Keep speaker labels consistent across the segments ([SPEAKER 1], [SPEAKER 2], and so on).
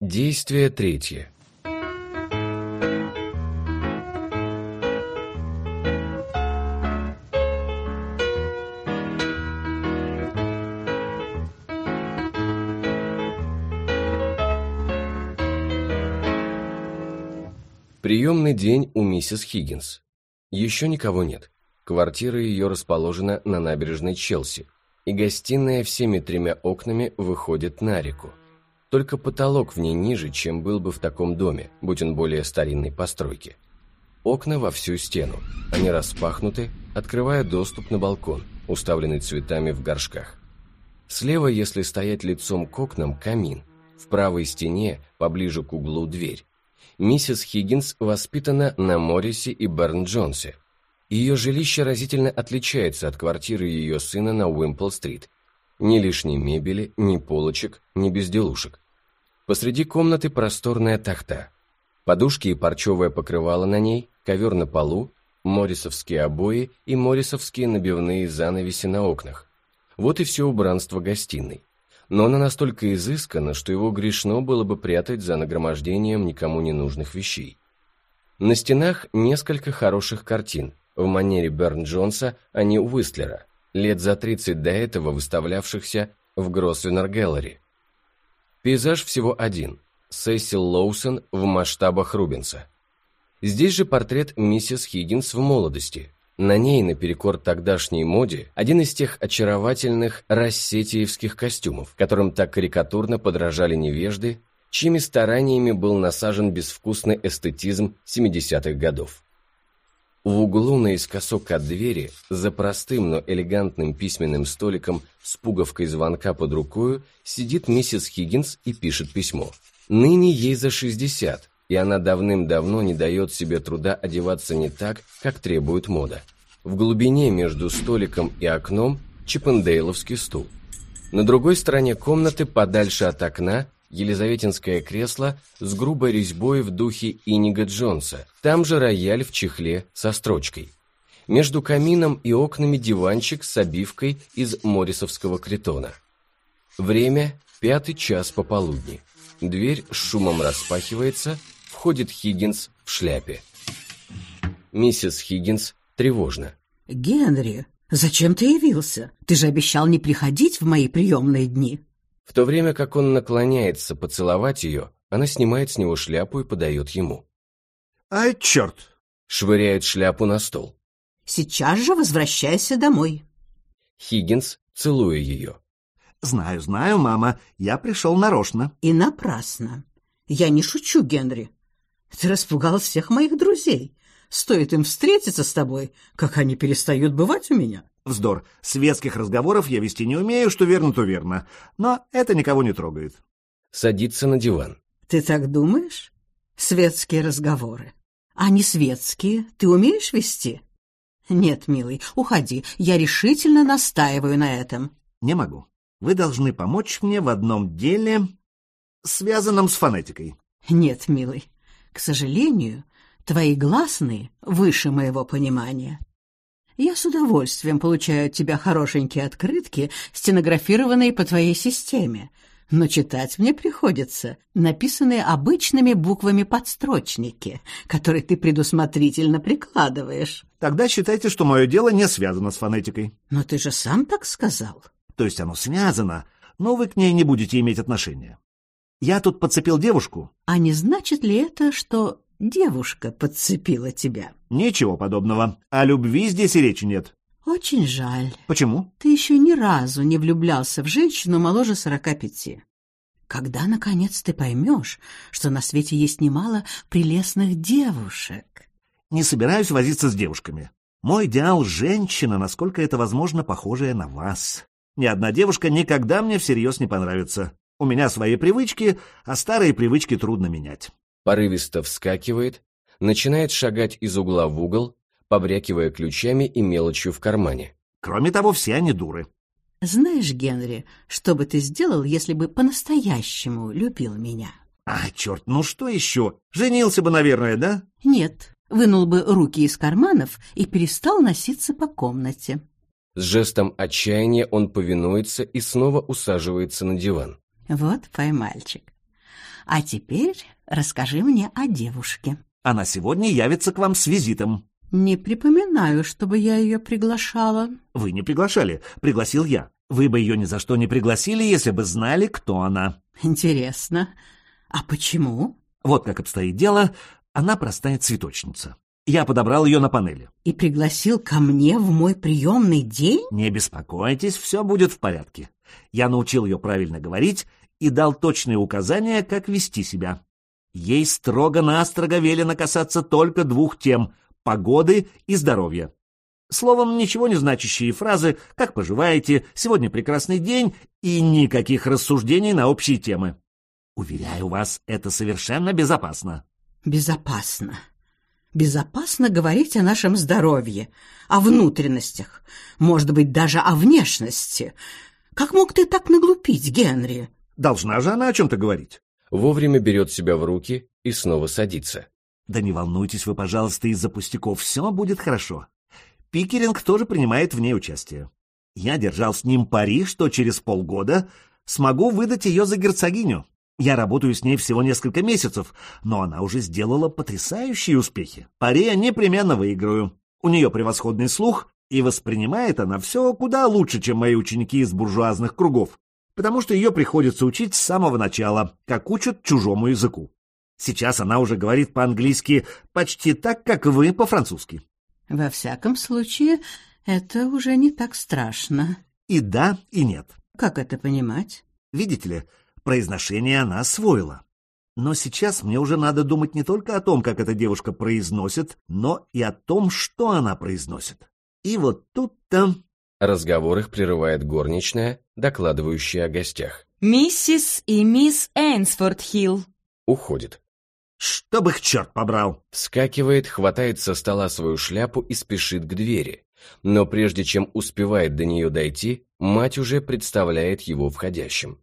[SPEAKER 1] Действие третье. Приемный день у миссис Хиггинс. Еще никого нет. Квартира ее расположена на набережной Челси, и гостиная всеми 3 окнами выходит на реку. Только потолок в ней ниже, чем был бы в таком доме, будь он более старинной постройки. Окна во всю стену. Они распахнуты, открывая доступ на балкон, уставленный цветами в горшках. Слева, если стоять лицом к окнам, камин. В правой стене, поближе к углу, дверь. Миссис Хиггинс воспитана на Моррисе и Берн-Джонсе. Ее жилище разительно отличается от квартиры ее сына на Уимпл-стрит. Ни лишней мебели, ни полочек, ни безделушек. Посреди комнаты просторная тахта. Подушки и парчевое покрывало на ней, ковер на полу, моррисовские обои и моррисовские набивные занавеси на окнах. Вот и все убранство гостиной. Но она настолько изысканна, что его грешно было бы прятать за нагромождением никому не нужных вещей. На стенах несколько хороших картин, в манере Берн-Джонса, а не Уистлера, лет за 30 до этого выставлявшихся в Гросвеннер Гэллери. Пейзаж всего один – Сесил Лоусон в масштабах Рубенса. Здесь же портрет миссис Хиггинс в молодости. На ней, наперекор тогдашней моде, один из тех очаровательных рассетиевских костюмов, которым так карикатурно подражали невежды, чьими стараниями был насажен безвкусный эстетизм 70-х годов. В углу наискосок от двери, за простым, но элегантным письменным столиком с пуговкой звонка под рукою, сидит миссис Хиггинс и пишет письмо. Ныне ей за 60, и она давным-давно не дает себе труда одеваться не так, как требует мода. В глубине между столиком и окном чиппендейловский стул. На другой стороне комнаты, подальше от окна, елизаветинское кресло с грубой резьбой в духе Иниго Джонса, там же рояль в чехле со строчкой. Между камином и окнами диванчик с обивкой из моррисовского критона. Время – 5 час пополудни. Дверь с шумом распахивается, входит Хиггинс в шляпе. Миссис Хиггинс тревожно.
[SPEAKER 2] «Генри, зачем ты явился? Ты же обещал не приходить в мои приемные дни».
[SPEAKER 1] В то время как он наклоняется поцеловать ее, она снимает с него шляпу и подает ему.
[SPEAKER 3] «Ай, черт!»
[SPEAKER 1] Швыряет шляпу на стол.
[SPEAKER 2] «Сейчас же возвращайся домой».
[SPEAKER 1] Хиггинс, целуя ее.
[SPEAKER 3] «Знаю, знаю, мама, я пришел нарочно».
[SPEAKER 2] «И напрасно. Я не шучу, Генри. Ты распугал всех моих друзей. Стоит им встретиться с тобой, как они перестают бывать у меня».
[SPEAKER 3] Вздор. Светских разговоров я вести не умею, что верно, то верно. Но это никого не трогает.
[SPEAKER 1] Садится на диван.
[SPEAKER 2] «Ты так думаешь? Светские разговоры. А не светские ты умеешь вести?» «Нет, милый, уходи. Я решительно настаиваю на этом».
[SPEAKER 3] Не могу. Вы должны помочь мне в одном деле, связанном с фонетикой.
[SPEAKER 2] «Нет, милый, к сожалению, твои гласные выше моего понимания. Я с удовольствием получаю от тебя хорошенькие открытки, стенографированные по твоей системе, но читать мне приходится написанные обычными буквами подстрочники, которые ты предусмотрительно прикладываешь».
[SPEAKER 3] Тогда считайте, что мое дело не связано с фонетикой.
[SPEAKER 2] «Но ты же сам так сказал».
[SPEAKER 3] То есть оно связано, но вы к ней не будете иметь отношения. Я тут подцепил девушку.
[SPEAKER 2] «А не значит ли это, что девушка подцепила тебя?»
[SPEAKER 3] Ничего подобного. О любви здесь и речи нет.
[SPEAKER 2] «Очень жаль.
[SPEAKER 3] Почему?
[SPEAKER 2] Ты еще ни разу не влюблялся в женщину моложе 45. Когда, наконец, ты поймешь, что на свете есть немало прелестных девушек?»
[SPEAKER 3] Не собираюсь возиться с девушками. Мой идеал — женщина, насколько это возможно, похожая на вас. Ни одна девушка никогда мне всерьез не понравится. У меня свои привычки, а старые привычки трудно менять.
[SPEAKER 1] Порывисто вскакивает, начинает шагать из угла в угол, побрякивая ключами и мелочью в кармане.
[SPEAKER 3] Кроме того, все они дуры.
[SPEAKER 2] «Знаешь, Генри, что бы ты сделал, если бы по-настоящему любил меня?»
[SPEAKER 3] А, черт, ну что еще? Женился бы, наверное, да?
[SPEAKER 2] «Нет, вынул бы руки из карманов и перестал носиться по комнате».
[SPEAKER 1] С жестом отчаяния он повинуется и снова усаживается на диван.
[SPEAKER 2] «Вот поймальчик. А теперь расскажи мне о девушке.
[SPEAKER 3] Она сегодня явится к вам с визитом.
[SPEAKER 2] Не припоминаю, чтобы я ее приглашала.
[SPEAKER 3] Вы не приглашали, пригласил я. Вы бы ее ни за что не пригласили, если бы знали, кто она.
[SPEAKER 2] Интересно. А почему?
[SPEAKER 3] Вот как обстоит дело, она простая цветочница. Я подобрал ее на панели.
[SPEAKER 2] И пригласил ко мне в мой приемный день?
[SPEAKER 3] Не беспокойтесь, все будет в порядке. Я научил ее правильно говорить и дал точные указания, как вести себя. Ей строго-настрого велено касаться только 2 тем — погоды и здоровья. Словом, ничего не значащие фразы «как поживаете», «сегодня прекрасный день» и никаких рассуждений на общие темы. Уверяю вас, это совершенно безопасно.
[SPEAKER 2] Безопасно. Безопасно говорить о нашем здоровье, о внутренностях, может быть, даже о внешности. Как мог ты так наглупить, Генри?
[SPEAKER 3] Должна же она о чем-то говорить.
[SPEAKER 1] Вовремя берет себя в руки и снова садится.
[SPEAKER 3] Да не волнуйтесь вы, пожалуйста, из-за пустяков, все будет хорошо. Пикеринг тоже принимает в ней участие. Я держал с ним пари, что через полгода смогу выдать ее за герцогиню. Я работаю с ней всего несколько месяцев, но она уже сделала потрясающие успехи. Пари я непременно выиграю. У нее превосходный слух, и воспринимает она все куда лучше, чем мои ученики из буржуазных кругов, потому что ее приходится учить с самого начала, как учат чужому языку. Сейчас она уже говорит по-английски почти так, как вы по-французски.
[SPEAKER 2] Во всяком случае, это уже не так страшно.
[SPEAKER 3] И да, и нет.
[SPEAKER 2] Как это понимать?
[SPEAKER 3] Видите ли, произношение она освоила. Но сейчас мне уже надо думать не только о том, как эта девушка произносит, но и о том, что она произносит. И вот тут-то...
[SPEAKER 1] Разговор их прерывает горничная, докладывающая о гостях.
[SPEAKER 4] «Миссис и мисс Эйнсфорд-Хилл».
[SPEAKER 1] Уходит.
[SPEAKER 3] Чтоб их черт побрал!
[SPEAKER 1] Вскакивает, хватает со стола свою шляпу и спешит к двери. Но прежде чем успевает до нее дойти, мать уже представляет его входящим.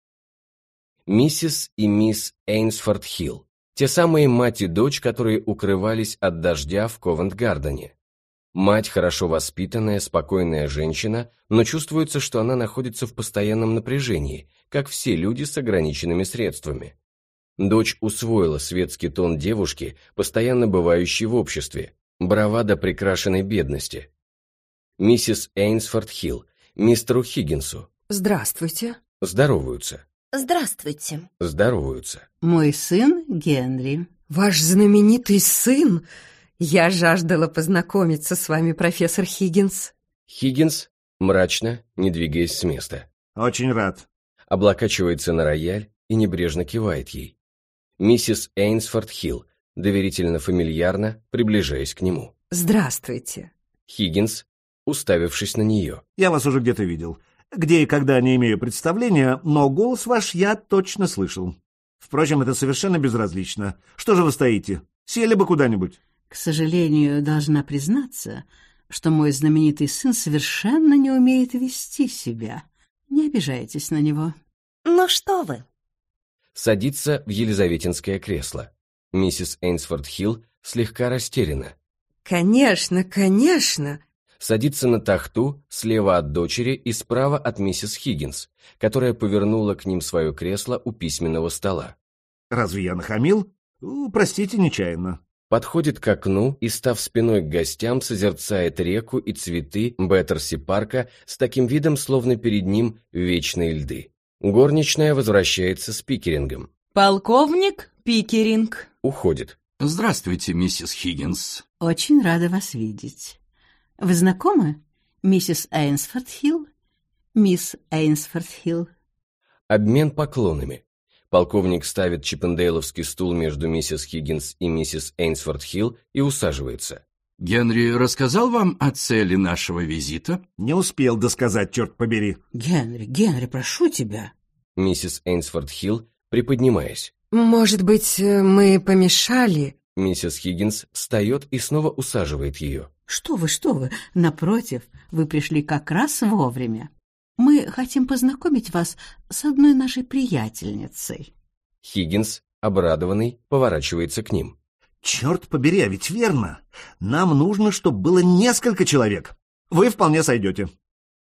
[SPEAKER 1] Миссис и мисс Эйнсфорд-Хилл. Те самые мать и дочь, которые укрывались от дождя в Ковент-Гардене. Мать хорошо воспитанная, спокойная женщина, но чувствуется, что она находится в постоянном напряжении, как все люди с ограниченными средствами. Дочь усвоила светский тон девушки, постоянно бывающей в обществе, бравада прикрашенной бедности. Миссис Эйнсфорд-Хилл, мистеру Хиггинсу.
[SPEAKER 5] Здравствуйте.
[SPEAKER 1] Здороваются.
[SPEAKER 4] Здравствуйте.
[SPEAKER 1] Здороваются.
[SPEAKER 2] Мой сын Генри.
[SPEAKER 5] Ваш знаменитый сын? Я жаждала познакомиться с вами, профессор Хиггинс.
[SPEAKER 1] Хиггинс, мрачно, не двигаясь с места.
[SPEAKER 3] Очень рад.
[SPEAKER 1] Облокачивается на рояль и небрежно кивает ей. Миссис Эйнсфорд-Хилл, доверительно-фамильярно, приближаясь к нему.
[SPEAKER 5] Здравствуйте.
[SPEAKER 1] Хиггинс, уставившись на нее.
[SPEAKER 3] Я вас уже где-то видел. Где и когда не имею представления, но голос ваш я точно слышал. Впрочем, это совершенно безразлично. Что же вы стоите? Сели бы куда-нибудь.
[SPEAKER 2] К сожалению, должна признаться, что мой знаменитый сын совершенно не умеет вести себя. Не обижайтесь на него.
[SPEAKER 4] Ну что вы?
[SPEAKER 1] Садится в елизаветинское кресло. Миссис Эйнсфорд-Хилл слегка растеряна.
[SPEAKER 5] Конечно, конечно.
[SPEAKER 1] Садится на тахту слева от дочери и справа от миссис Хиггинс, которая повернула к ним свое кресло у письменного стола.
[SPEAKER 3] Разве я нахамил? Простите, нечаянно.
[SPEAKER 1] Подходит к окну и, став спиной к гостям, созерцает реку и цветы Беттерси-парка с таким видом, словно перед ним вечные льды. Горничная возвращается с Пикерингом.
[SPEAKER 4] Полковник Пикеринг.
[SPEAKER 1] Уходит.
[SPEAKER 6] Здравствуйте, миссис Хиггинс.
[SPEAKER 2] Очень рада вас видеть. Вы знакомы, миссис Эйнсфорд-Хилл? Мисс Эйнсфорд-Хилл.
[SPEAKER 1] Обмен поклонами. Полковник ставит чиппендейловский стул между миссис Хиггинс и миссис Эйнсфорд-Хилл и усаживается.
[SPEAKER 6] Генри рассказал вам о цели нашего визита?
[SPEAKER 3] Не успел досказать, черт побери.
[SPEAKER 2] Генри, прошу тебя.
[SPEAKER 1] Миссис Эйнсфорд-Хилл, приподнимаясь.
[SPEAKER 5] Может быть, мы помешали?
[SPEAKER 1] Миссис Хиггинс встает и снова усаживает ее.
[SPEAKER 2] Что вы, напротив, вы пришли как раз вовремя. Мы хотим познакомить вас с одной нашей приятельницей.
[SPEAKER 1] Хиггинс, обрадованный, поворачивается к ним.
[SPEAKER 3] Черт побери, а ведь верно. Нам нужно, чтобы было несколько человек. Вы вполне сойдете.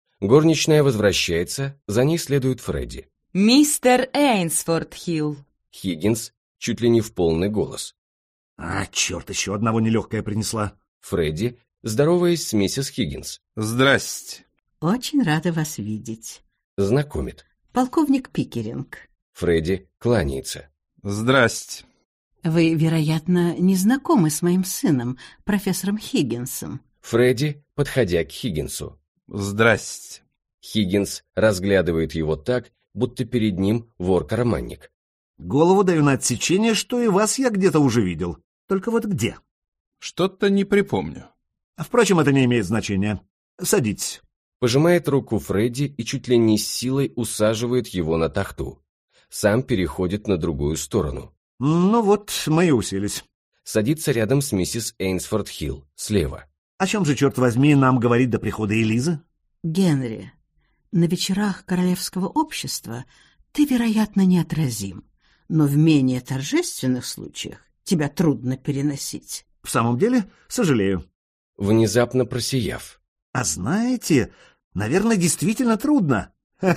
[SPEAKER 1] Горничная возвращается, за ней следует Фредди.
[SPEAKER 4] Мистер Эйнсфорд-Хилл.
[SPEAKER 1] Хиггинс чуть ли не в полный голос.
[SPEAKER 3] А, черт, еще одного нелегкая принесла.
[SPEAKER 1] Фредди, здороваясь с миссис Хиггинс.
[SPEAKER 7] Здрасте.
[SPEAKER 2] Очень рада вас видеть.
[SPEAKER 1] Знакомит.
[SPEAKER 2] Полковник Пикеринг.
[SPEAKER 1] Фредди кланяется.
[SPEAKER 7] Здрасте.
[SPEAKER 2] Вы, вероятно, не знакомы с моим сыном, профессором Хиггинсом.
[SPEAKER 1] Фредди, подходя к Хиггинсу.
[SPEAKER 7] Здрасте.
[SPEAKER 1] Хиггинс разглядывает его так, будто перед ним вор-карманник.
[SPEAKER 3] Голову даю на отсечение, что и вас я где-то уже видел. Только вот где?
[SPEAKER 7] Что-то не припомню.
[SPEAKER 3] Впрочем, это не имеет значения. Садитесь.
[SPEAKER 1] Пожимает руку Фредди и чуть ли не с силой усаживает его на тахту. Сам переходит на другую сторону.
[SPEAKER 3] Ну вот, мы и уселись.
[SPEAKER 1] Садится рядом с миссис Эйнсфорд Хилл, слева.
[SPEAKER 3] О чем же, черт возьми, нам говорить до прихода Элизы?
[SPEAKER 2] Генри, на вечерах королевского общества ты, вероятно, неотразим, но в менее торжественных случаях тебя трудно переносить.
[SPEAKER 3] В самом деле, сожалею.
[SPEAKER 1] Внезапно просияв.
[SPEAKER 3] А знаете, наверное, действительно трудно.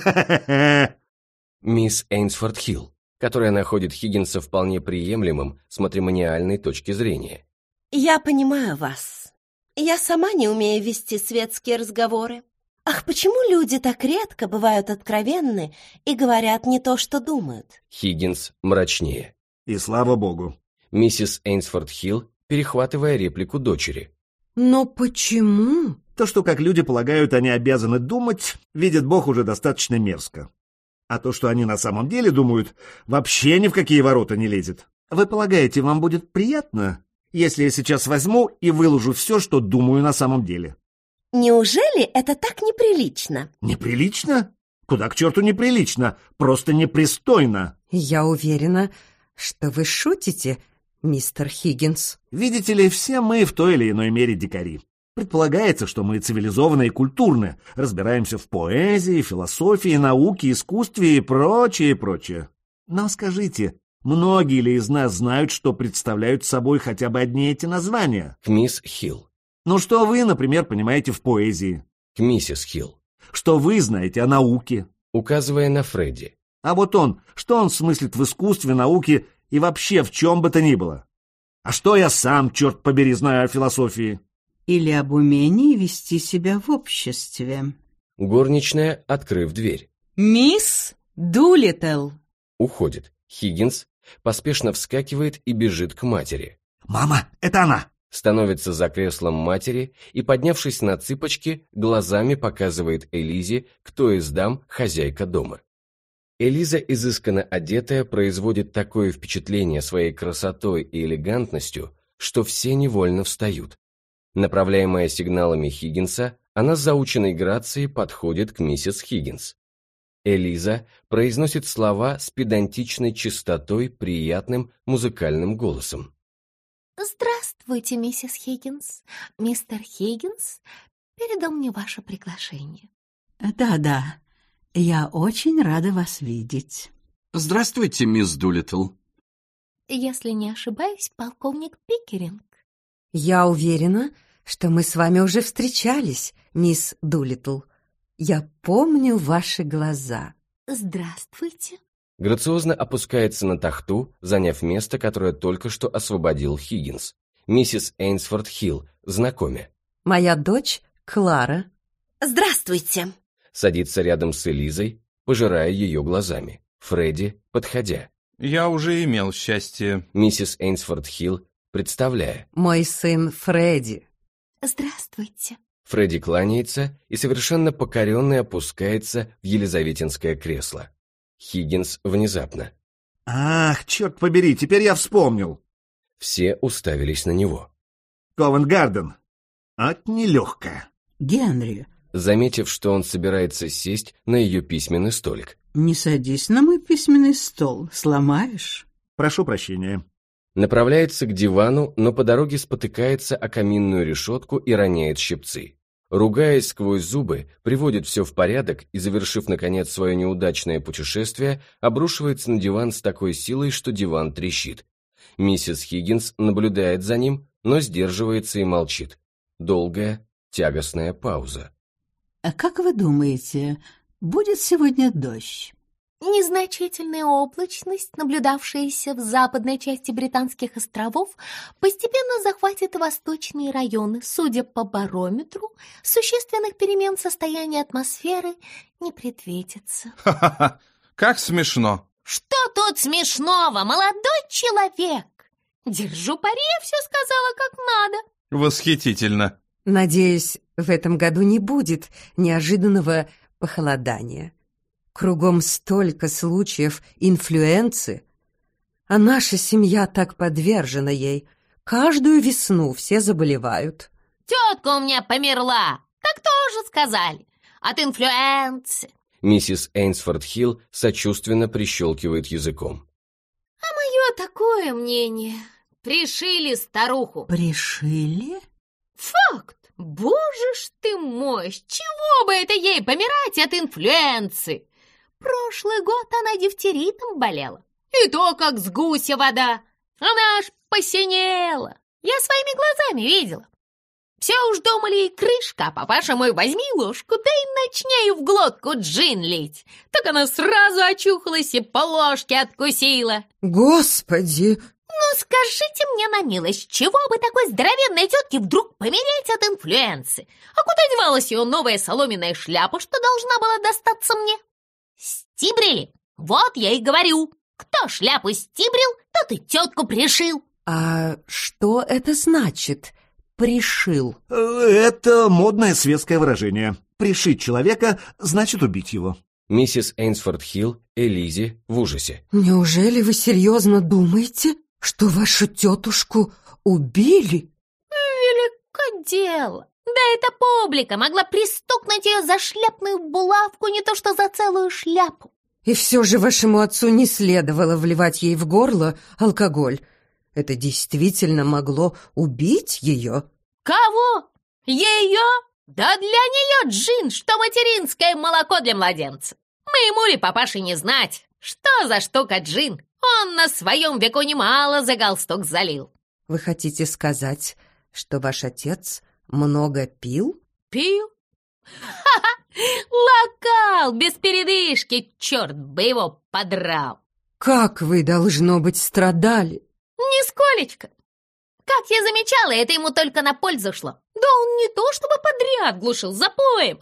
[SPEAKER 1] Мисс Эйнсфорд Хилл, которая находит Хиггинса вполне приемлемым с матримониальной точки зрения.
[SPEAKER 4] Я понимаю вас. Я сама не умею вести светские разговоры. Ах, почему люди так редко бывают откровенны и говорят не то, что думают?
[SPEAKER 1] Хиггинс мрачнее.
[SPEAKER 3] И слава богу.
[SPEAKER 1] Миссис Эйнсфорд Хилл, перехватывая реплику дочери.
[SPEAKER 5] Но почему?
[SPEAKER 3] То, что, как люди полагают, они обязаны думать, видит Бог, уже достаточно мерзко. А то, что они на самом деле думают, вообще ни в какие ворота не лезет. Вы полагаете, вам будет приятно, если я сейчас возьму и выложу все, что думаю на самом деле?
[SPEAKER 4] Неужели это так неприлично?
[SPEAKER 3] Неприлично? Куда к черту неприлично? Просто непристойно.
[SPEAKER 5] Я уверена, что вы шутите, мистер Хиггинс.
[SPEAKER 3] Видите ли, все мы в той или иной мере дикари. Предполагается, что мы цивилизованные и культурны, разбираемся в поэзии, философии, науке, искусстве и прочее, прочее. Но скажите, многие ли из нас знают, что представляют собой хотя бы одни эти названия?
[SPEAKER 1] К мисс Хилл.
[SPEAKER 3] Ну что вы, например, понимаете в поэзии?
[SPEAKER 1] К миссис Хилл.
[SPEAKER 3] Что вы знаете о науке?
[SPEAKER 1] Указывая на Фредди.
[SPEAKER 3] А вот он, что он смыслит в искусстве, науке и вообще в чем бы то ни было? А что я сам, черт побери, знаю о философии?
[SPEAKER 2] Или об умении вести себя в обществе.
[SPEAKER 1] Горничная, открыв дверь.
[SPEAKER 4] Мисс Дулиттл.
[SPEAKER 1] Уходит. Хиггинс поспешно вскакивает и бежит к матери.
[SPEAKER 3] «Мама, это она!»
[SPEAKER 1] Становится за креслом матери и, поднявшись на цыпочки, глазами показывает Элизе, кто из дам хозяйка дома. Элиза, изысканно одетая, производит такое впечатление своей красотой и элегантностью, что все невольно встают. Направляемая сигналами Хиггинса, она с заученной грацией подходит к миссис Хиггинс. Элиза произносит слова с педантичной чистотой, приятным музыкальным голосом.
[SPEAKER 8] «Здравствуйте, миссис Хиггинс. Мистер Хиггинс передал мне ваше приглашение».
[SPEAKER 2] Да-да, я очень рада вас видеть.
[SPEAKER 6] Здравствуйте, мисс Дулиттл.
[SPEAKER 8] Если не ошибаюсь, полковник Пикеринг.
[SPEAKER 5] Я уверена, что мы с вами уже встречались, мисс Дулиттл. Я помню ваши глаза.
[SPEAKER 8] Здравствуйте.
[SPEAKER 1] Грациозно опускается на тахту, заняв место, которое только что освободил Хиггинс. Миссис Эйнсфорд Хилл, знакомя.
[SPEAKER 5] Моя дочь Клара.
[SPEAKER 4] Здравствуйте.
[SPEAKER 1] Садится рядом с Элизой, пожирая ее глазами. Фредди, подходя.
[SPEAKER 7] Я уже имел счастье.
[SPEAKER 1] Миссис Эйнсфорд Хилл, представляя.
[SPEAKER 5] Мой сын Фредди.
[SPEAKER 8] Здравствуйте.
[SPEAKER 1] Фредди кланяется и совершенно покоренный опускается в елизаветинское кресло. Хиггинс внезапно.
[SPEAKER 3] Ах, черт побери, теперь я вспомнил.
[SPEAKER 1] Все уставились на него.
[SPEAKER 3] Ковент-Гарден. Ать нелегкая.
[SPEAKER 2] Генри,
[SPEAKER 1] Заметив, что он собирается сесть на ее письменный столик.
[SPEAKER 2] не садись на мой письменный стол, сломаешь.
[SPEAKER 3] Прошу прощения.
[SPEAKER 1] Направляется к дивану, но по дороге спотыкается о каминную решетку и роняет щипцы. Ругаясь сквозь зубы, приводит все в порядок и, завершив, наконец, свое неудачное путешествие, обрушивается на диван с такой силой, что диван трещит. Миссис Хиггинс наблюдает за ним, но сдерживается и молчит. Долгая, тягостная пауза.
[SPEAKER 2] А как вы думаете, будет сегодня дождь?
[SPEAKER 8] Незначительная облачность, наблюдавшаяся в западной части Британских островов, постепенно захватит восточные районы. Судя по барометру, существенных перемен в состоянии атмосферы не предвидится.
[SPEAKER 7] Ха-ха-ха, как смешно.
[SPEAKER 8] Что тут смешного, молодой человек? Держу пари, я все сказала как надо.
[SPEAKER 7] Восхитительно.
[SPEAKER 5] Надеюсь, в этом году не будет неожиданного похолодания. Кругом столько случаев инфлюенции, а наша семья так подвержена ей. Каждую весну все заболевают.
[SPEAKER 8] Тетка у меня померла, так тоже сказали. От инфлюенции.
[SPEAKER 1] Миссис Эйнсфорд-Хилл сочувственно прищелкивает языком.
[SPEAKER 8] А мое такое мнение. Пришили старуху.
[SPEAKER 2] Пришили?
[SPEAKER 8] Факт. Боже ж ты мой, с чего бы это ей помирать от инфлюенции? Прошлый год она дифтеритом болела. И то, как с гуся вода. Она аж посинела. Я своими глазами видела. Все уж думали, и крышка, а папаша мой возьми ложку, да и начни ей в глотку джин лить. Так она сразу очухалась и по ложке откусила.
[SPEAKER 5] Господи!
[SPEAKER 8] Ну, скажите мне на милость, чего бы такой здоровенной тетке вдруг помереть от инфлюенции? А куда девалась ее новая соломенная шляпа, что должна была достаться мне? Стибрили? Вот я и говорю. Кто шляпу стибрил, тот и тетку пришил.
[SPEAKER 5] А что это значит? Пришил.
[SPEAKER 3] Это модное светское выражение. Пришить человека значит убить его.
[SPEAKER 1] Миссис Эйнсфорд-Хилл, Элизи в ужасе.
[SPEAKER 5] Неужели вы серьезно думаете, что вашу тетушку убили?
[SPEAKER 8] Велико дело. Да эта публика могла пристукнуть ее за шляпную булавку, не то что за целую шляпу.
[SPEAKER 5] И все же вашему отцу не следовало вливать ей в горло алкоголь. Это действительно могло убить ее?
[SPEAKER 8] Кого? Ее? Да для нее джин, что материнское молоко для младенца. Моему ли папаше не знать, что за штука джин? Он на своем веку немало за галстук залил.
[SPEAKER 5] Вы хотите сказать, что ваш отец много пил?
[SPEAKER 8] Пил? Ха-ха! Локал, без передышки, черт бы его подрал.
[SPEAKER 5] Как вы, должно быть, страдали?
[SPEAKER 8] Нисколечко. Как я замечала, это ему только на пользу шло. Да он не то чтобы подряд глушил запоем.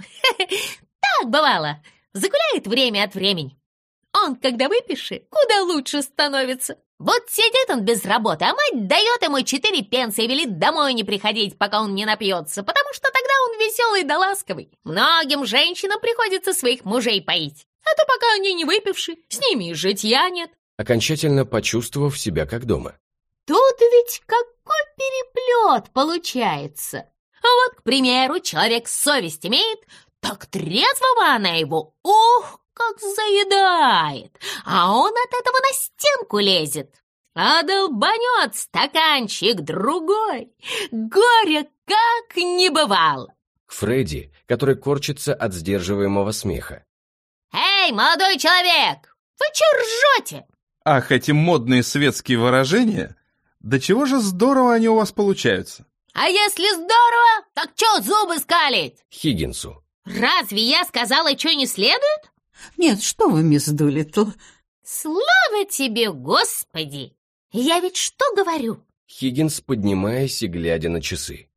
[SPEAKER 8] Так бывало, загуляет время от времени. Он, когда выпишет, куда лучше становится. Вот сидит он без работы, а мать дает ему 4 пенса и велит домой не приходить, пока он не напьется, потому что тогда он веселый да ласковый. Многим женщинам приходится своих мужей поить. А то пока они не выпивши, с ними и житья нет.
[SPEAKER 1] Окончательно почувствовав себя как дома.
[SPEAKER 8] Тут ведь какой переплет получается. А вот, к примеру, человек совесть имеет, так трезвого она его, ух, как заедает, а он от этого на стенку лезет. А долбанет стаканчик другой, горе как не бывало.
[SPEAKER 1] К Фредди, который корчится от сдерживаемого смеха.
[SPEAKER 8] Эй, молодой человек, вы че ржете?
[SPEAKER 7] Ах, эти модные светские выражения. Да чего же здорово они у вас получаются.
[SPEAKER 8] А если здорово, так че зубы скалить?
[SPEAKER 1] Хиггинсу.
[SPEAKER 8] Разве я сказала, что не следует?
[SPEAKER 2] Нет, что вы, мисс Дулиттл.
[SPEAKER 8] Слава тебе, Господи! Я ведь что говорю?
[SPEAKER 1] Хиггинс, поднимаясь и глядя на часы.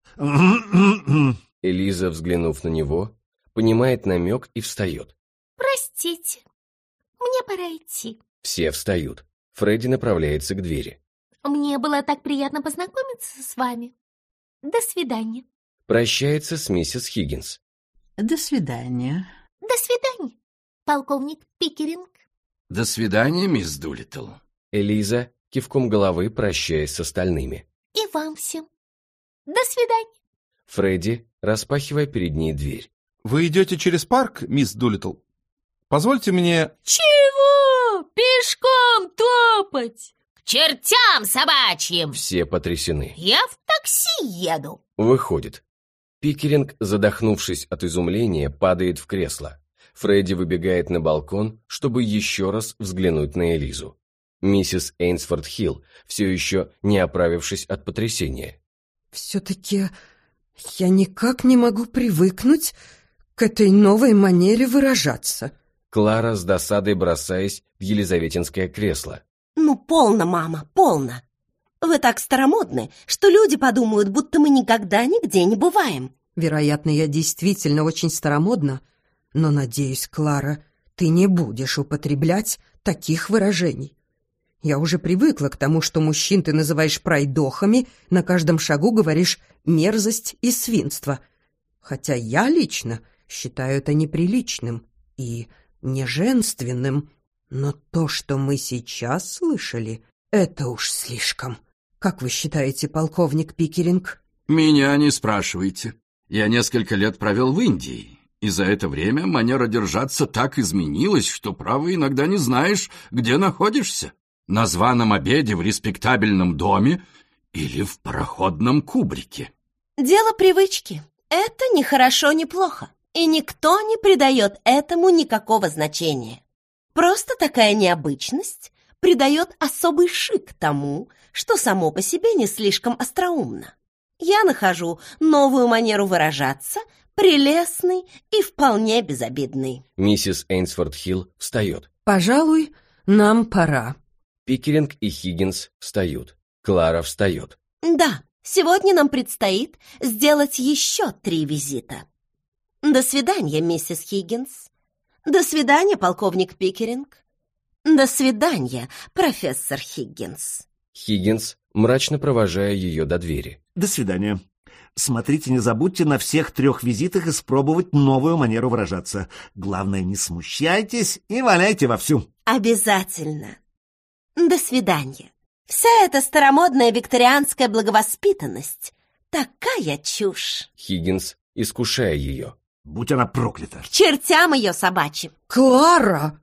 [SPEAKER 1] Элиза, взглянув на него, понимает намек и встает.
[SPEAKER 8] Простите, мне пора идти.
[SPEAKER 1] Все встают. Фредди направляется к двери.
[SPEAKER 8] Мне было так приятно познакомиться с вами. До свидания.
[SPEAKER 1] Прощается с миссис Хиггинс.
[SPEAKER 2] До свидания.
[SPEAKER 8] До свидания, полковник Пикеринг.
[SPEAKER 6] До свидания, мисс Дулиттл.
[SPEAKER 1] Элиза, кивком головы прощаясь с остальными.
[SPEAKER 8] И вам всем. До свидания.
[SPEAKER 1] Фредди, распахивая перед ней дверь.
[SPEAKER 7] Вы идете через парк, мисс Дулиттл? Позвольте мне...
[SPEAKER 8] Чего? Пешком топать? К чертям собачьим!
[SPEAKER 1] Все потрясены.
[SPEAKER 8] Я в такси еду.
[SPEAKER 1] Выходит. Пикеринг, задохнувшись от изумления, падает в кресло. Фредди выбегает на балкон, чтобы еще раз взглянуть на Элизу. Миссис Эйнсфорд-Хилл, все еще не оправившись от потрясения.
[SPEAKER 5] Все-таки я никак не могу привыкнуть к этой новой манере выражаться.
[SPEAKER 1] Клара с досадой бросаясь в елизаветинское кресло.
[SPEAKER 4] Ну, полно, мама, полно. Вы так старомодны, что люди подумают, будто мы никогда нигде не бываем.
[SPEAKER 5] Вероятно, я действительно очень старомодна, но, надеюсь, Клара, ты не будешь употреблять таких выражений. Я уже привыкла к тому, что мужчин ты называешь пройдохами, на каждом шагу говоришь «мерзость» и «свинство». Хотя я лично считаю это неприличным и неженственным, но то, что мы сейчас слышали, это уж слишком. Как вы считаете, полковник Пикеринг?
[SPEAKER 6] Меня не спрашивайте. Я несколько лет провел в Индии, и за это время манера держаться так изменилась, что, право, иногда не знаешь, где находишься. На званом обеде в респектабельном доме или в пароходном кубрике.
[SPEAKER 4] Дело привычки. Это ни хорошо, ни плохо. И никто не придает этому никакого значения. Просто такая необычность придает особый шик тому, что само по себе не слишком остроумно. Я нахожу новую манеру выражаться прелестной и вполне безобидной.
[SPEAKER 1] Миссис Эйнсворт-Хилл встает.
[SPEAKER 5] Пожалуй, нам пора.
[SPEAKER 1] Пикеринг и Хиггинс встают. Клара встает.
[SPEAKER 4] Да, сегодня нам предстоит сделать еще 3 визита. До свидания, миссис Хиггинс. До свидания, полковник Пикеринг. До свидания, профессор Хиггинс.
[SPEAKER 1] Хиггинс, мрачно провожая ее до двери.
[SPEAKER 3] До свидания. Смотрите, не забудьте на всех 3 визитах испробовать новую манеру выражаться. Главное, не смущайтесь и валяйте вовсю.
[SPEAKER 4] Обязательно. До свидания. Вся эта старомодная викторианская благовоспитанность — такая чушь.
[SPEAKER 1] Хиггинс, искушая ее.
[SPEAKER 3] Будь она проклята.
[SPEAKER 4] К чертям ее собачьим.
[SPEAKER 5] Клара!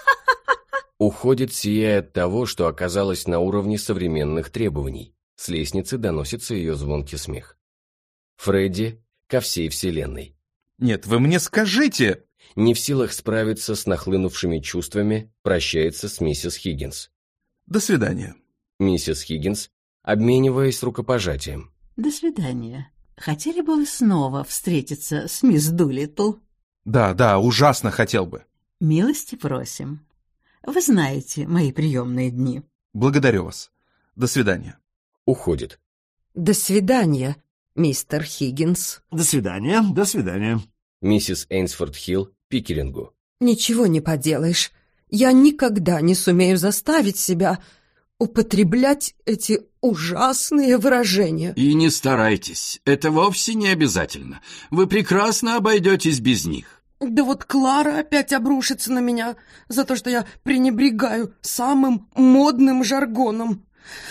[SPEAKER 1] Уходит, сияя от того, что оказалось на уровне современных требований. С лестницы доносится ее звонкий смех. Фредди ко всей вселенной.
[SPEAKER 7] Нет, вы мне скажите.
[SPEAKER 1] Не в силах справиться с нахлынувшими чувствами, прощается с миссис Хиггинс.
[SPEAKER 7] До свидания.
[SPEAKER 1] Миссис Хиггинс, обмениваясь рукопожатием.
[SPEAKER 2] До свидания. Хотели бы вы снова встретиться с мисс Дулиттл?
[SPEAKER 7] Да, ужасно хотел бы.
[SPEAKER 2] Милости просим. Вы знаете мои приемные дни.
[SPEAKER 7] Благодарю вас. До свидания.
[SPEAKER 1] Уходит.
[SPEAKER 5] До свидания, мистер Хиггинс.
[SPEAKER 3] До свидания, до свидания.
[SPEAKER 1] Миссис Эйнсворт-Хилл Пикерингу.
[SPEAKER 5] Ничего не поделаешь. Я никогда не сумею заставить себя употреблять эти ужасные выражения.
[SPEAKER 6] И не старайтесь, это вовсе не обязательно. Вы прекрасно обойдетесь без них.
[SPEAKER 5] Да вот Клара опять обрушится на меня за то, что я пренебрегаю самым модным жаргоном.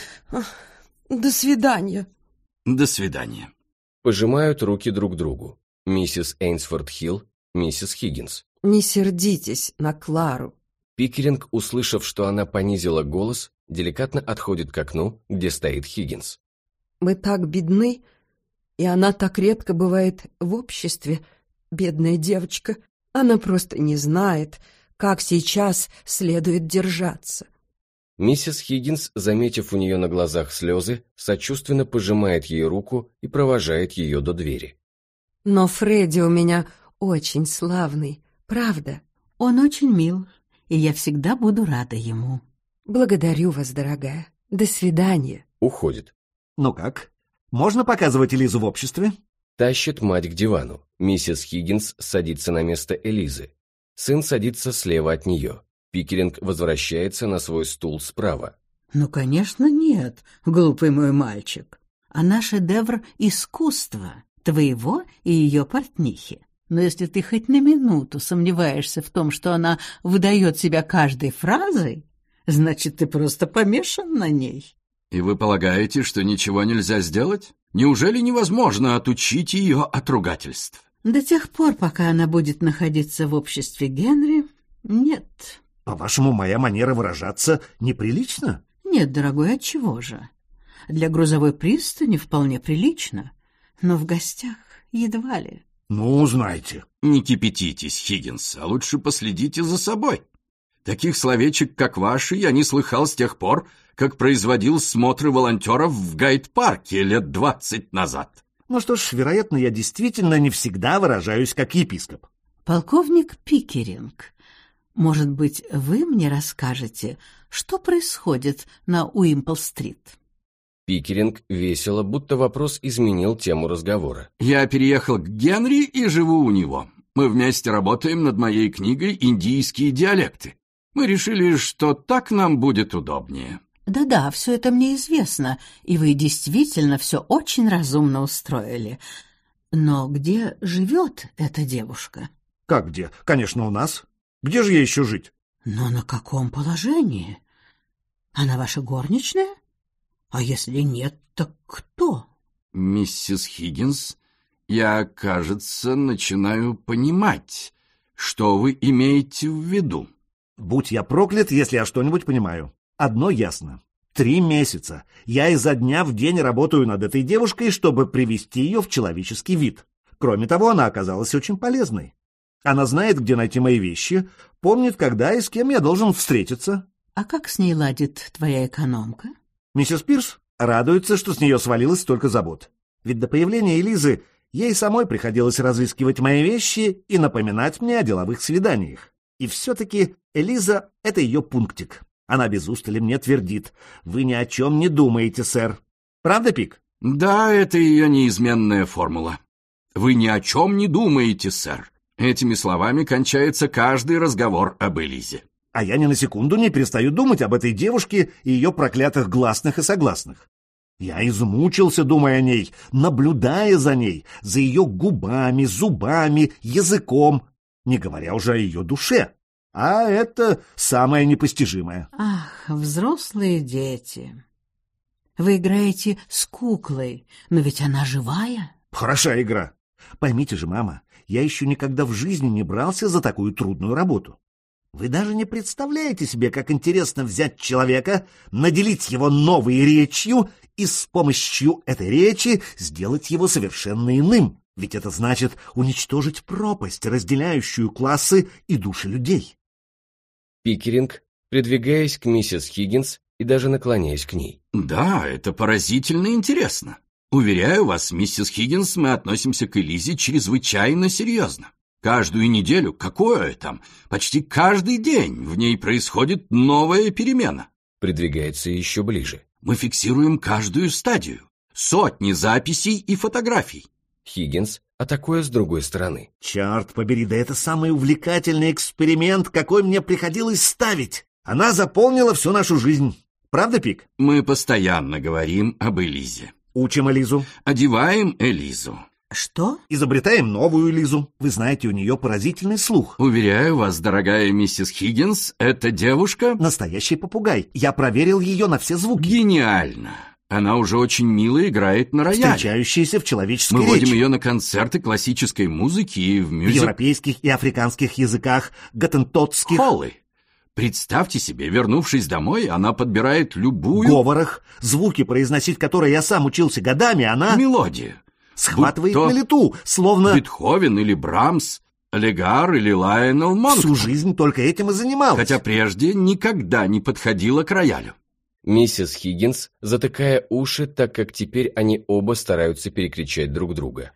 [SPEAKER 5] До свидания.
[SPEAKER 6] До свидания.
[SPEAKER 1] Пожимают руки друг другу. Миссис Эйнсворт-Хилл, миссис Хиггинс.
[SPEAKER 5] Не сердитесь на Клару.
[SPEAKER 1] Пикеринг, услышав, что она понизила голос, деликатно отходит к окну, где стоит Хиггинс.
[SPEAKER 5] Мы так бедны, и она так редко бывает в обществе, бедная девочка. Она просто не знает, как сейчас следует держаться.
[SPEAKER 1] Миссис Хиггинс, заметив у нее на глазах слезы, сочувственно пожимает ей руку и провожает ее до двери.
[SPEAKER 5] Но Фредди у меня очень славный, правда?
[SPEAKER 2] Он очень мил, и я всегда буду рада ему.
[SPEAKER 5] Благодарю вас, дорогая. До свидания.
[SPEAKER 1] Уходит.
[SPEAKER 3] Ну как? Можно показывать Элизу в обществе?
[SPEAKER 1] Тащит мать к дивану. Миссис Хиггинс садится на место Элизы. Сын садится слева от нее. Пикеринг возвращается на свой стул справа.
[SPEAKER 2] Ну, конечно, нет, глупый мой мальчик. Она шедевр искусства, твоего и ее портнихи. Но если ты хоть на минуту сомневаешься в том, что она выдает себя каждой фразой, значит, ты просто помешан на ней.
[SPEAKER 6] И вы полагаете, что ничего нельзя сделать? Неужели невозможно отучить ее от ругательств?
[SPEAKER 2] До тех пор, пока она будет находиться в обществе Генри, нет.
[SPEAKER 3] По-вашему, моя манера выражаться неприлична?
[SPEAKER 2] Нет, дорогой, отчего же? Для грузовой пристани вполне прилично, но в гостях едва ли.
[SPEAKER 3] Ну, знаете.
[SPEAKER 6] Не кипятитесь, Хиггинс, а лучше последите за собой. Таких словечек, как ваши, я не слыхал с тех пор, как производил смотры волонтеров в Гайд-парке лет 20 назад.
[SPEAKER 3] Ну что ж, вероятно, я действительно не всегда выражаюсь как епископ.
[SPEAKER 2] Полковник Пикеринг, Может быть, вы мне расскажете, что происходит на Уимпл-стрит?»
[SPEAKER 1] Пикеринг весело, будто вопрос изменил тему разговора.
[SPEAKER 6] «Я переехал к Генри и живу у него. Мы вместе работаем над моей книгой «Индийские диалекты». Мы решили, что так нам будет удобнее».
[SPEAKER 2] «Да-да, все это мне известно, и вы действительно все очень разумно устроили. Но где живет эта девушка?»
[SPEAKER 3] Как где? Конечно, у нас. Где же ей еще жить?
[SPEAKER 2] «Но на каком положении? Она ваша горничная? А если нет, так кто?»
[SPEAKER 6] «Миссис Хиггинс, я, кажется, начинаю понимать, что вы имеете в виду».
[SPEAKER 3] Будь я проклят, если я что-нибудь понимаю. Одно ясно. 3 месяца. Я изо дня в день работаю над этой девушкой, чтобы привести ее в человеческий вид. Кроме того, она оказалась очень полезной. Она знает, где найти мои вещи, помнит, когда и с кем я должен встретиться.
[SPEAKER 2] «А как с ней ладит твоя экономка?»
[SPEAKER 3] Миссис Пирс радуется, что с нее свалилось столько забот. Ведь до появления Элизы ей самой приходилось разыскивать мои вещи и напоминать мне о деловых свиданиях. И все-таки Элиза — это ее пунктик. Она без устали мне твердит: «Вы ни о чем не думаете, сэр». Правда, Пик?
[SPEAKER 6] «Да, это ее неизменная формула. Вы ни о чем не думаете, сэр». Этими словами кончается каждый разговор об Элизе.
[SPEAKER 3] А я ни на секунду не перестаю думать об этой девушке и ее проклятых гласных и согласных. Я измучился, думая о ней, наблюдая за ней, за ее губами, зубами, языком, не говоря уже о ее душе. А это самое непостижимое.
[SPEAKER 2] «Ах, взрослые дети! Вы играете с куклой, но ведь она живая».
[SPEAKER 3] Хороша игра. Поймите же, мама, я еще никогда в жизни не брался за такую трудную работу. Вы даже не представляете себе, как интересно взять человека, наделить его новой речью и с помощью этой речи сделать его совершенно иным. Ведь это значит уничтожить пропасть, разделяющую классы и души людей.
[SPEAKER 1] Пикеринг, придвигаясь к миссис Хиггинс и даже наклоняясь к ней.
[SPEAKER 6] «Да, это поразительно интересно. Уверяю вас, миссис Хиггинс, мы относимся к Элизе чрезвычайно серьезно. Каждую неделю, какое там, почти каждый день в ней происходит новая перемена».
[SPEAKER 1] Придвигается еще ближе.
[SPEAKER 6] «Мы фиксируем каждую стадию, сотни записей и фотографий».
[SPEAKER 1] Хиггинс, атакуя с другой стороны.
[SPEAKER 3] Черт побери, да это самый увлекательный эксперимент, какой мне приходилось ставить. Она заполнила всю нашу жизнь. Правда, Пик?
[SPEAKER 6] Мы постоянно говорим об Элизе.
[SPEAKER 3] Учим Элизу.
[SPEAKER 6] Одеваем Элизу.
[SPEAKER 2] «Что?»
[SPEAKER 3] Изобретаем новую Элизу. Вы знаете, у нее поразительный слух.
[SPEAKER 6] Уверяю вас, дорогая миссис Хиггинс, эта девушка...
[SPEAKER 3] Настоящий попугай. Я проверил ее на все звуки.
[SPEAKER 6] Гениально. Она уже очень мило играет на рояле.
[SPEAKER 3] Встречающаяся в человеческой
[SPEAKER 6] Мы
[SPEAKER 3] речи.
[SPEAKER 6] водим ее на концерты классической музыки и в
[SPEAKER 3] В
[SPEAKER 6] мюзик...
[SPEAKER 3] европейских и африканских языках, готентотских,
[SPEAKER 6] холлы. Представьте себе, вернувшись домой, она подбирает любую...
[SPEAKER 3] говорах, звуки, произносить которые я сам учился годами, она
[SPEAKER 6] мелодию.
[SPEAKER 3] схватывает
[SPEAKER 6] Будь то
[SPEAKER 3] на лету, словно
[SPEAKER 6] Бетховен или Брамс, Легар или Лайонел Монктон.
[SPEAKER 3] всю жизнь только этим и занималась.
[SPEAKER 6] Хотя прежде никогда не подходила к роялю.
[SPEAKER 1] Миссис Хиггинс, затыкая уши, так как теперь они оба стараются перекричать друг друга.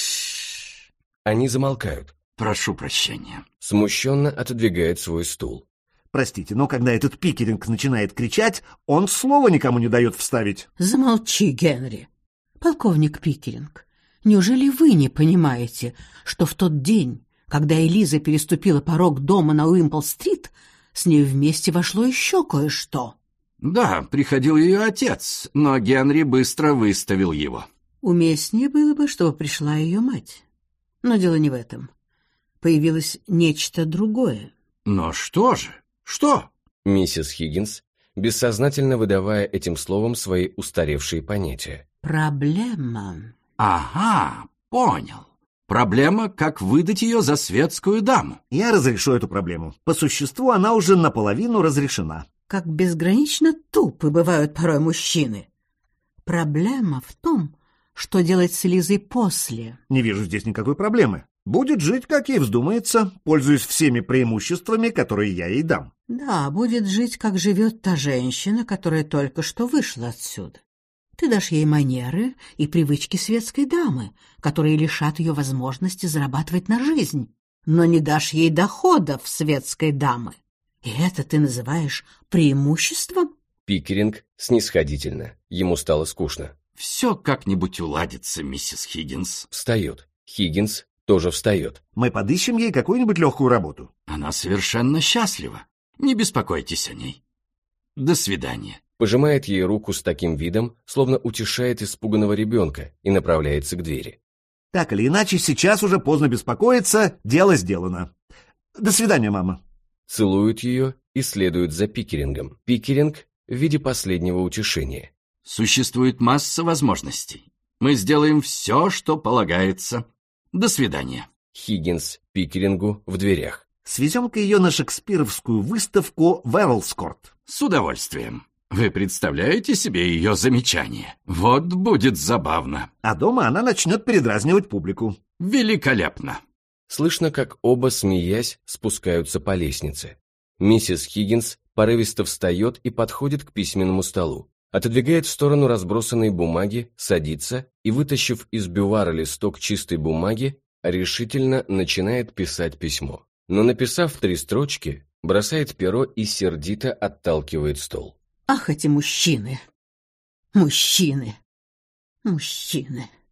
[SPEAKER 2] Шш.
[SPEAKER 1] Они замолкают.
[SPEAKER 6] Прошу прощения.
[SPEAKER 1] Смущенно отодвигает свой стул.
[SPEAKER 3] Простите, но когда этот Пикеринг начинает кричать, он слова никому не дает вставить.
[SPEAKER 2] Замолчи, Генри. Полковник Пикеринг, неужели вы не понимаете, что в тот день, когда Элиза переступила порог дома на Уимпл-стрит, с ней вместе вошло еще кое-что?
[SPEAKER 6] Да, приходил ее отец, но Генри быстро выставил его.
[SPEAKER 2] Уместнее было бы, чтобы пришла ее мать. Но дело не в этом. Появилось нечто другое.
[SPEAKER 6] Но что же? Что?
[SPEAKER 1] Миссис Хиггинс, бессознательно выдавая этим словом свои устаревшие понятия.
[SPEAKER 2] Проблема.
[SPEAKER 6] Ага, понял. Проблема, как выдать ее за светскую даму.
[SPEAKER 3] Я разрешу эту проблему. По существу она уже наполовину разрешена.
[SPEAKER 2] Как безгранично тупы бывают порой мужчины. Проблема в том, что делать с Элизой после.
[SPEAKER 3] Не вижу здесь никакой проблемы. Будет жить, как ей вздумается, пользуясь всеми преимуществами, которые я ей дам.
[SPEAKER 2] Да, будет жить, как живет та женщина, которая только что вышла отсюда. Ты дашь ей манеры и привычки светской дамы, которые лишат ее возможности зарабатывать на жизнь. но не дашь ей доходов светской дамы. И это ты называешь преимуществом?
[SPEAKER 1] Пикеринг снисходительно. Ему стало скучно.
[SPEAKER 6] «Все как-нибудь уладится, миссис Хиггинс».
[SPEAKER 1] Встает. Хиггинс тоже встает.
[SPEAKER 3] Мы подыщем ей какую-нибудь легкую работу.
[SPEAKER 6] Она совершенно счастлива. Не беспокойтесь о ней. До свидания.
[SPEAKER 1] Пожимает ей руку с таким видом, словно утешает испуганного ребенка, и направляется к двери.
[SPEAKER 3] Так или иначе, сейчас уже поздно беспокоиться, дело сделано. До свидания, мама.
[SPEAKER 1] Целует ее и следует за Пикерингом. Пикеринг в виде последнего утешения.
[SPEAKER 6] Существует масса возможностей. Мы сделаем все, что полагается. До свидания.
[SPEAKER 1] Хиггинс Пикерингу в дверях.
[SPEAKER 3] Свезем-ка ее на шекспировскую выставку в Эрлскорт.
[SPEAKER 6] С удовольствием. Вы представляете себе ее замечание? Вот будет забавно.
[SPEAKER 3] А дома она начнет передразнивать публику.
[SPEAKER 6] Великолепно.
[SPEAKER 1] Слышно, как оба, смеясь, спускаются по лестнице. Миссис Хиггинс порывисто встает и подходит к письменному столу. Отодвигает в сторону разбросанные бумаги, садится и, вытащив из бювара листок чистой бумаги, решительно начинает писать письмо. Но, написав 3 строчки, бросает перо и сердито отталкивает стол.
[SPEAKER 2] Ах, эти мужчины! Мужчины! Мужчины!